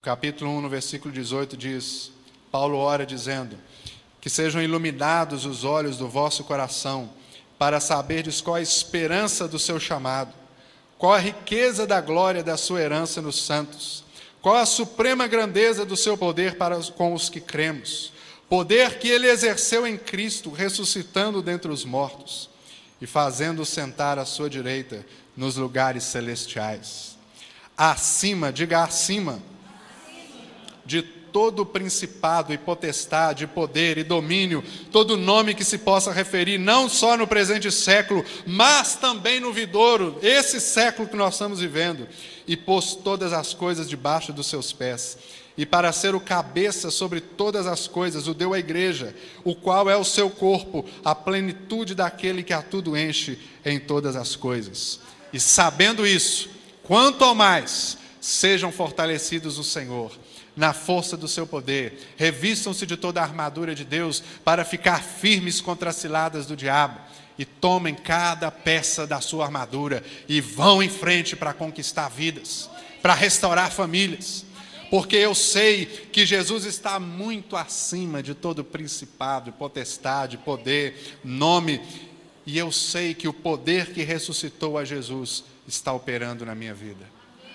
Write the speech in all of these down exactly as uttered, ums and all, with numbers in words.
capítulo um, no versículo dezoito, diz, Paulo ora dizendo, que sejam iluminados os olhos do vosso coração, para saberdes qual a esperança do seu chamado, qual a riqueza da glória da sua herança nos santos, qual a suprema grandeza do seu poder para os, com os que cremos, poder que ele exerceu em Cristo, ressuscitando dentre os mortos, e fazendo sentar à sua direita nos lugares celestiais, acima, diga acima, de todo principado e potestade, poder e domínio, todo nome que se possa referir, não só no presente século, mas também no vindouro, esse século que nós estamos vivendo, e pôs todas as coisas debaixo dos seus pés, e para ser o cabeça sobre todas as coisas, o deu à igreja, o qual é o seu corpo, a plenitude daquele que a tudo enche em todas as coisas. E sabendo isso, quanto ao mais, sejam fortalecidos no Senhor, na força do seu poder, revistam-se de toda a armadura de Deus, para ficar firmes contra as ciladas do diabo, e tomem cada peça da sua armadura, e vão em frente para conquistar vidas, para restaurar famílias, porque eu sei que Jesus está muito acima de todo principado, potestade, poder, nome, e eu sei que o poder que ressuscitou a Jesus está operando na minha vida.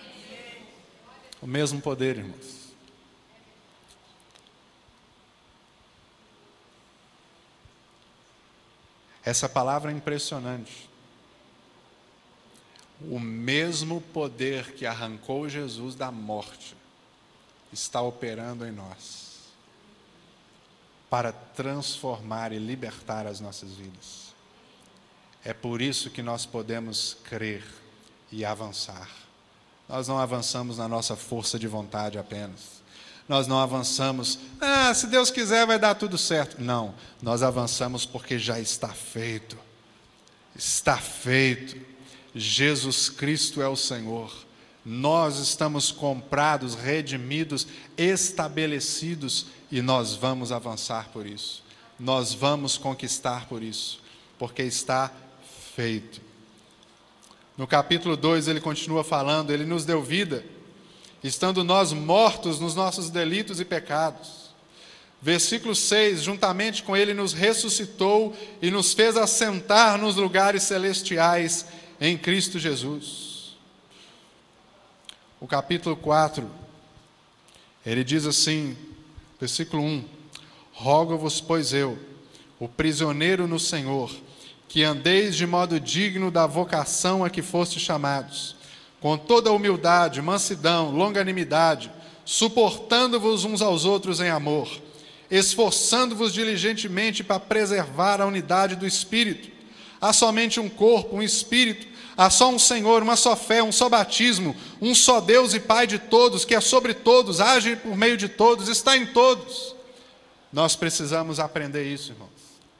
O mesmo poder, irmãos. Essa palavra é impressionante. O mesmo poder que arrancou Jesus da morte está operando em nós para transformar e libertar as nossas vidas. É por isso que nós podemos crer e avançar. Nós não avançamos na nossa força de vontade apenas. Nós não avançamos, ah, se Deus quiser vai dar tudo certo. Não, nós avançamos porque já está feito. Está feito. Jesus Cristo é o Senhor. Nós estamos comprados, redimidos, estabelecidos, e nós vamos avançar por isso. Nós vamos conquistar por isso, porque está feito. No capítulo dois ele continua falando, ele nos deu vida, estando nós mortos nos nossos delitos e pecados. Versículo seis, juntamente com ele nos ressuscitou e nos fez assentar nos lugares celestiais em Cristo Jesus. O capítulo quatro, ele diz assim, versículo um, rogo-vos, pois eu, o prisioneiro no Senhor, que andeis de modo digno da vocação a que fostes chamados, com toda humildade, mansidão, longanimidade, suportando-vos uns aos outros em amor, esforçando-vos diligentemente para preservar a unidade do Espírito. Há somente um corpo, um Espírito, há só um Senhor, uma só fé, um só batismo, um só Deus e Pai de todos, que é sobre todos, age por meio de todos, está em todos. Nós precisamos aprender isso, irmãos.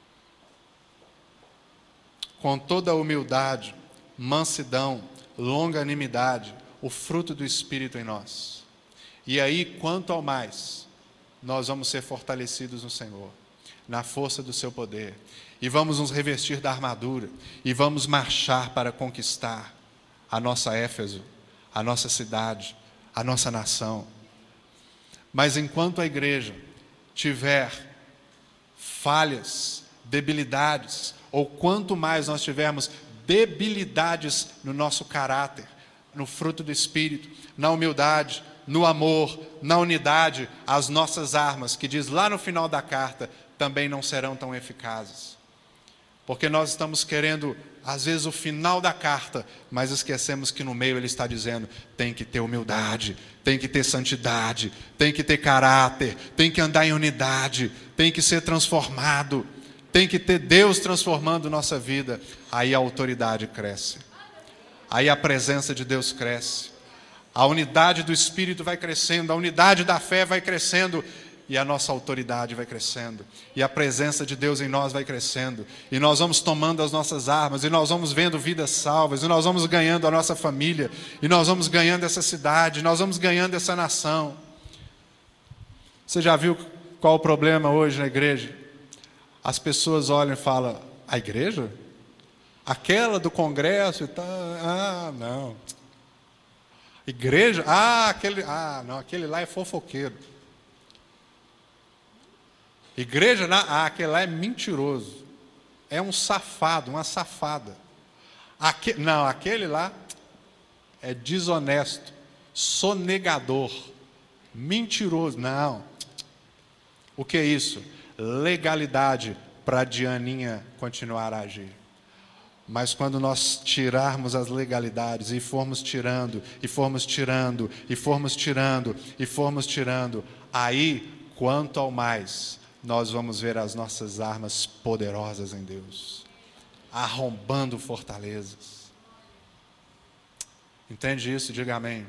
Com toda a humildade, mansidão, longanimidade, o fruto do Espírito em nós. E aí, quanto ao mais, nós vamos ser fortalecidos no Senhor, na força do seu poder, e vamos nos revestir da armadura, e vamos marchar para conquistar a nossa Éfeso, a nossa cidade, a nossa nação. Mas enquanto a igreja tiver falhas, debilidades, ou quanto mais nós tivermos debilidades no nosso caráter, no fruto do Espírito, na humildade, no amor, na unidade, as nossas armas, que diz lá no final da carta, também não serão tão eficazes. Porque nós estamos querendo, às vezes, o final da carta, mas esquecemos que no meio ele está dizendo, tem que ter humildade, tem que ter santidade, tem que ter caráter, tem que andar em unidade, tem que ser transformado, tem que ter Deus transformando nossa vida. Aí a autoridade cresce, aí a presença de Deus cresce, a unidade do Espírito vai crescendo, a unidade da fé vai crescendo, e a nossa autoridade vai crescendo, e a presença de Deus em nós vai crescendo, e nós vamos tomando as nossas armas, e nós vamos vendo vidas salvas, e nós vamos ganhando a nossa família, e nós vamos ganhando essa cidade, nós vamos ganhando essa nação. Você já viu qual o problema hoje na igreja? As pessoas olham e falam, a igreja? Aquela do congresso e tal? Ah, não. Igreja? Ah, aquele, ah, não, aquele lá é fofoqueiro. Igreja? Ah, aquele lá é mentiroso. É um safado, uma safada. Aque, não, aquele lá é desonesto, sonegador, mentiroso. Não. O que é isso? Legalidade para a Dianinha continuar a agir. Mas quando nós tirarmos as legalidades e formos tirando, e formos tirando, e formos tirando, e formos tirando, aí, quanto ao mais, nós vamos ver as nossas armas poderosas em Deus, arrombando fortalezas. Entende isso? Diga amém.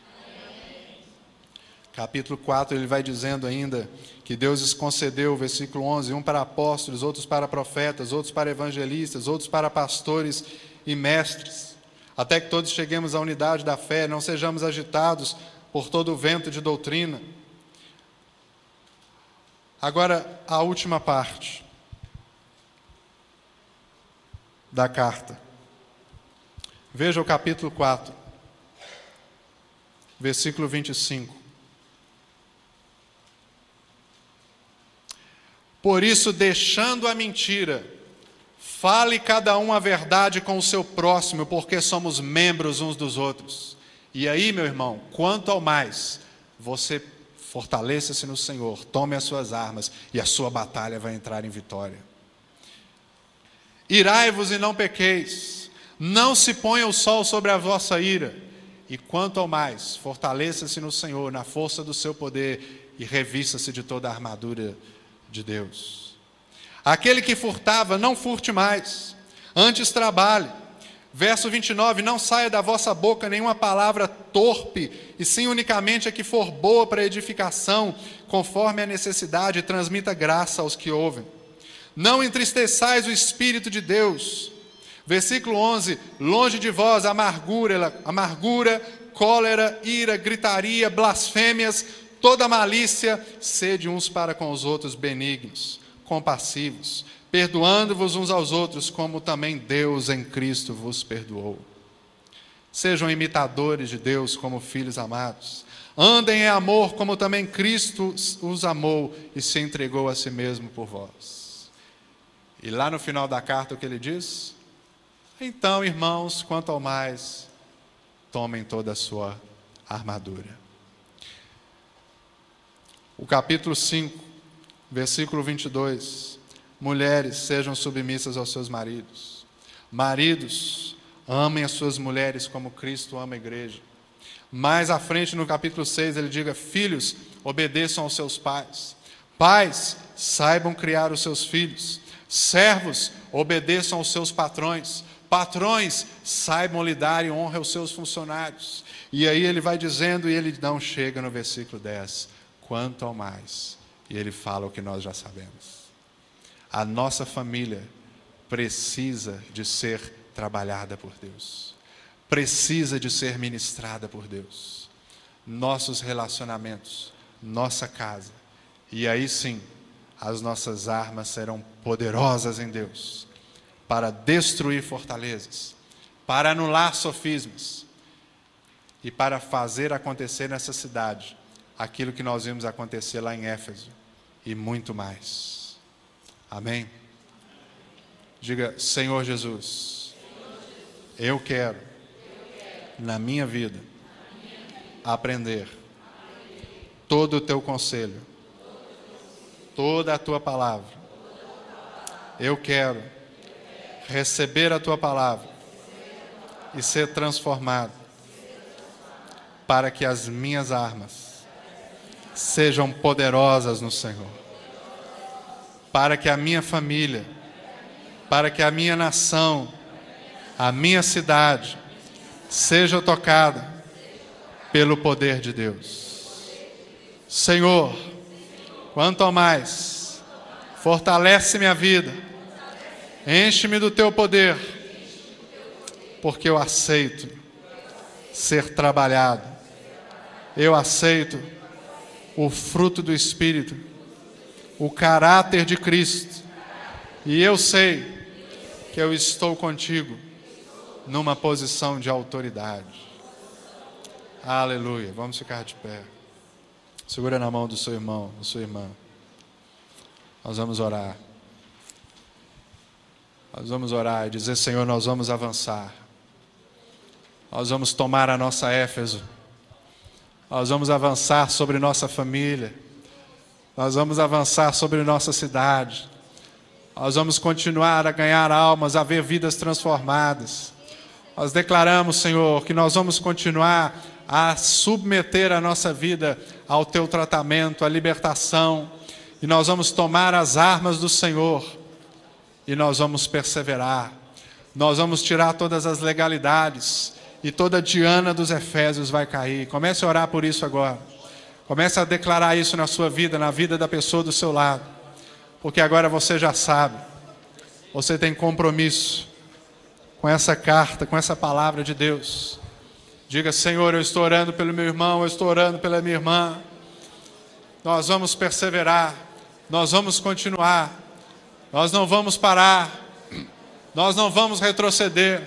Capítulo quatro, ele vai dizendo ainda que Deus concedeu, versículo onze, um para apóstolos, outros para profetas, outros para evangelistas, outros para pastores e mestres, até que todos cheguemos à unidade da fé, não sejamos agitados por todo o vento de doutrina. Agora, a última parte da carta. Veja o capítulo quatro, versículo vinte e cinco. Por isso, deixando a mentira, fale cada um a verdade com o seu próximo, porque somos membros uns dos outros. E aí, meu irmão, quanto ao mais, você fortaleça-se no Senhor, tome as suas armas e a sua batalha vai entrar em vitória. Irai-vos e não pequeis, não se ponha o sol sobre a vossa ira. E quanto ao mais, fortaleça-se no Senhor, na força do seu poder e revista-se de toda a armadura de Deus. Aquele que furtava, não furte mais, antes trabalhe. Verso vinte e nove, não saia da vossa boca nenhuma palavra torpe, e sim unicamente a que for boa para edificação, conforme a necessidade, e transmita graça aos que ouvem. Não entristeçais o Espírito de Deus. Versículo onze, longe de vós amargura, amargura, cólera, ira, gritaria, blasfêmias, toda malícia, sede uns para com os outros benignos, compassivos, perdoando-vos uns aos outros, como também Deus em Cristo vos perdoou. Sejam imitadores de Deus como filhos amados. Andem em amor, como também Cristo os amou e se entregou a si mesmo por vós. E lá no final da carta o que ele diz? Então, irmãos, quanto ao mais, tomem toda a sua armadura. O capítulo cinco, versículo vinte e dois. Mulheres, sejam submissas aos seus maridos. Maridos, amem as suas mulheres como Cristo ama a igreja. Mais à frente, no capítulo seis, ele diga: filhos, obedeçam aos seus pais. Pais, saibam criar os seus filhos. Servos, obedeçam aos seus patrões. Patrões, saibam lidar e honrem os seus funcionários. E aí ele vai dizendo, e ele não chega no versículo dez. Quanto ao mais, e ele fala o que nós já sabemos. A nossa família precisa de ser trabalhada por Deus, precisa de ser ministrada por Deus. Nossos relacionamentos, nossa casa, e aí sim, as nossas armas serão poderosas em Deus, para destruir fortalezas, para anular sofismas, e para fazer acontecer nessa cidade aquilo que nós vimos acontecer lá em Éfeso, e muito mais. Amém? Diga: Senhor Jesus, eu quero, na minha vida, aprender todo o teu conselho, toda a tua palavra. Eu quero receber a tua palavra e ser transformado, para que as minhas armas sejam poderosas no Senhor, para que a minha família, para que a minha nação, a minha cidade, seja tocada pelo poder de Deus. Senhor, quanto ao mais, fortalece minha vida, enche-me do teu poder, porque eu aceito ser trabalhado, eu aceito o fruto do Espírito, o caráter de Cristo, e eu sei que eu estou contigo numa posição de autoridade. Aleluia. Vamos ficar de pé. Segura na mão do seu irmão, da sua irmã. Nós vamos orar. Nós vamos orar e dizer: Senhor, nós vamos avançar. Nós vamos tomar a nossa Éfeso. Nós vamos avançar sobre nossa família. Nós vamos avançar sobre nossa cidade. Nós vamos continuar a ganhar almas, a ver vidas transformadas. Nós declaramos, Senhor, que nós vamos continuar a submeter a nossa vida ao Teu tratamento, à libertação. E nós vamos tomar as armas do Senhor. E nós vamos perseverar. Nós vamos tirar todas as legalidades. E toda a Diana dos Efésios vai cair. Comece a orar por isso agora. Comece a declarar isso na sua vida, na vida da pessoa do seu lado. Porque agora você já sabe. Você tem compromisso com essa carta, com essa palavra de Deus. Diga: Senhor, eu estou orando pelo meu irmão, eu estou orando pela minha irmã. Nós vamos perseverar. Nós vamos continuar. Nós não vamos parar. Nós não vamos retroceder.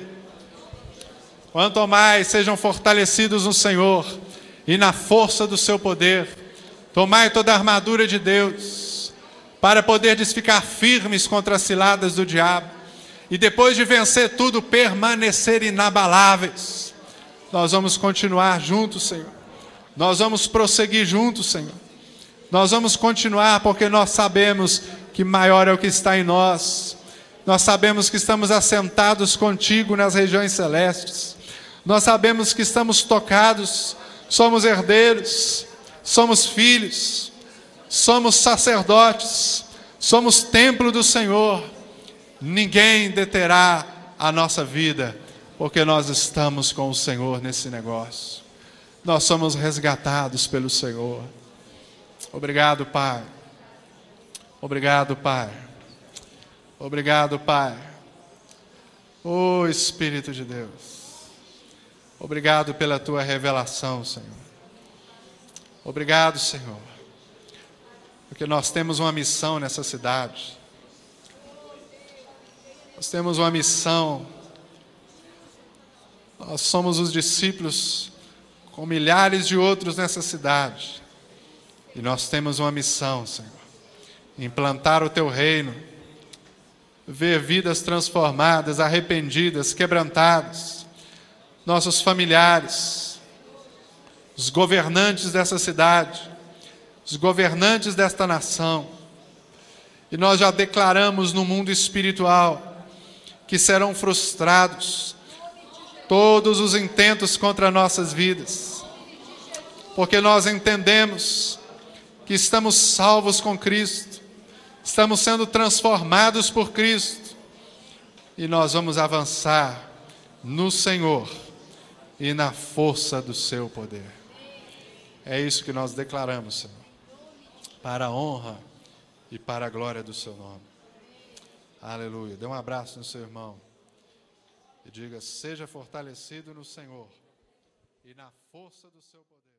Quanto mais sejam fortalecidos no Senhor e na força do seu poder, tomai toda a armadura de Deus, para poderdes ficar firmes contra as ciladas do diabo, e depois de vencer tudo, permanecer inabaláveis. Nós vamos continuar juntos, Senhor. Nós vamos prosseguir juntos, Senhor. Nós vamos continuar porque nós sabemos que maior é o que está em nós. Nós sabemos que estamos assentados contigo nas regiões celestes. Nós sabemos que estamos tocados, somos herdeiros, somos filhos, somos sacerdotes, somos templo do Senhor. Ninguém deterá a nossa vida, porque nós estamos com o Senhor nesse negócio. Nós somos resgatados pelo Senhor. Obrigado, Pai. Obrigado, Pai. Obrigado, Pai. Ô Espírito de Deus. Obrigado pela Tua revelação, Senhor. Obrigado, Senhor. Porque nós temos uma missão nessa cidade. Nós temos uma missão. Nós somos os discípulos com milhares de outros nessa cidade. E nós temos uma missão, Senhor. Implantar o Teu reino. Ver vidas transformadas, arrependidas, quebrantadas. Nossos familiares, os governantes dessa cidade, os governantes desta nação. E nós já declaramos no mundo espiritual que serão frustrados todos os intentos contra nossas vidas. Porque nós entendemos que estamos salvos com Cristo, estamos sendo transformados por Cristo. E nós vamos avançar no Senhor e na força do seu poder. É isso que nós declaramos, Senhor, para a honra e para a glória do seu nome. Aleluia. Dê um abraço no seu irmão e diga: seja fortalecido no Senhor e na força do seu poder.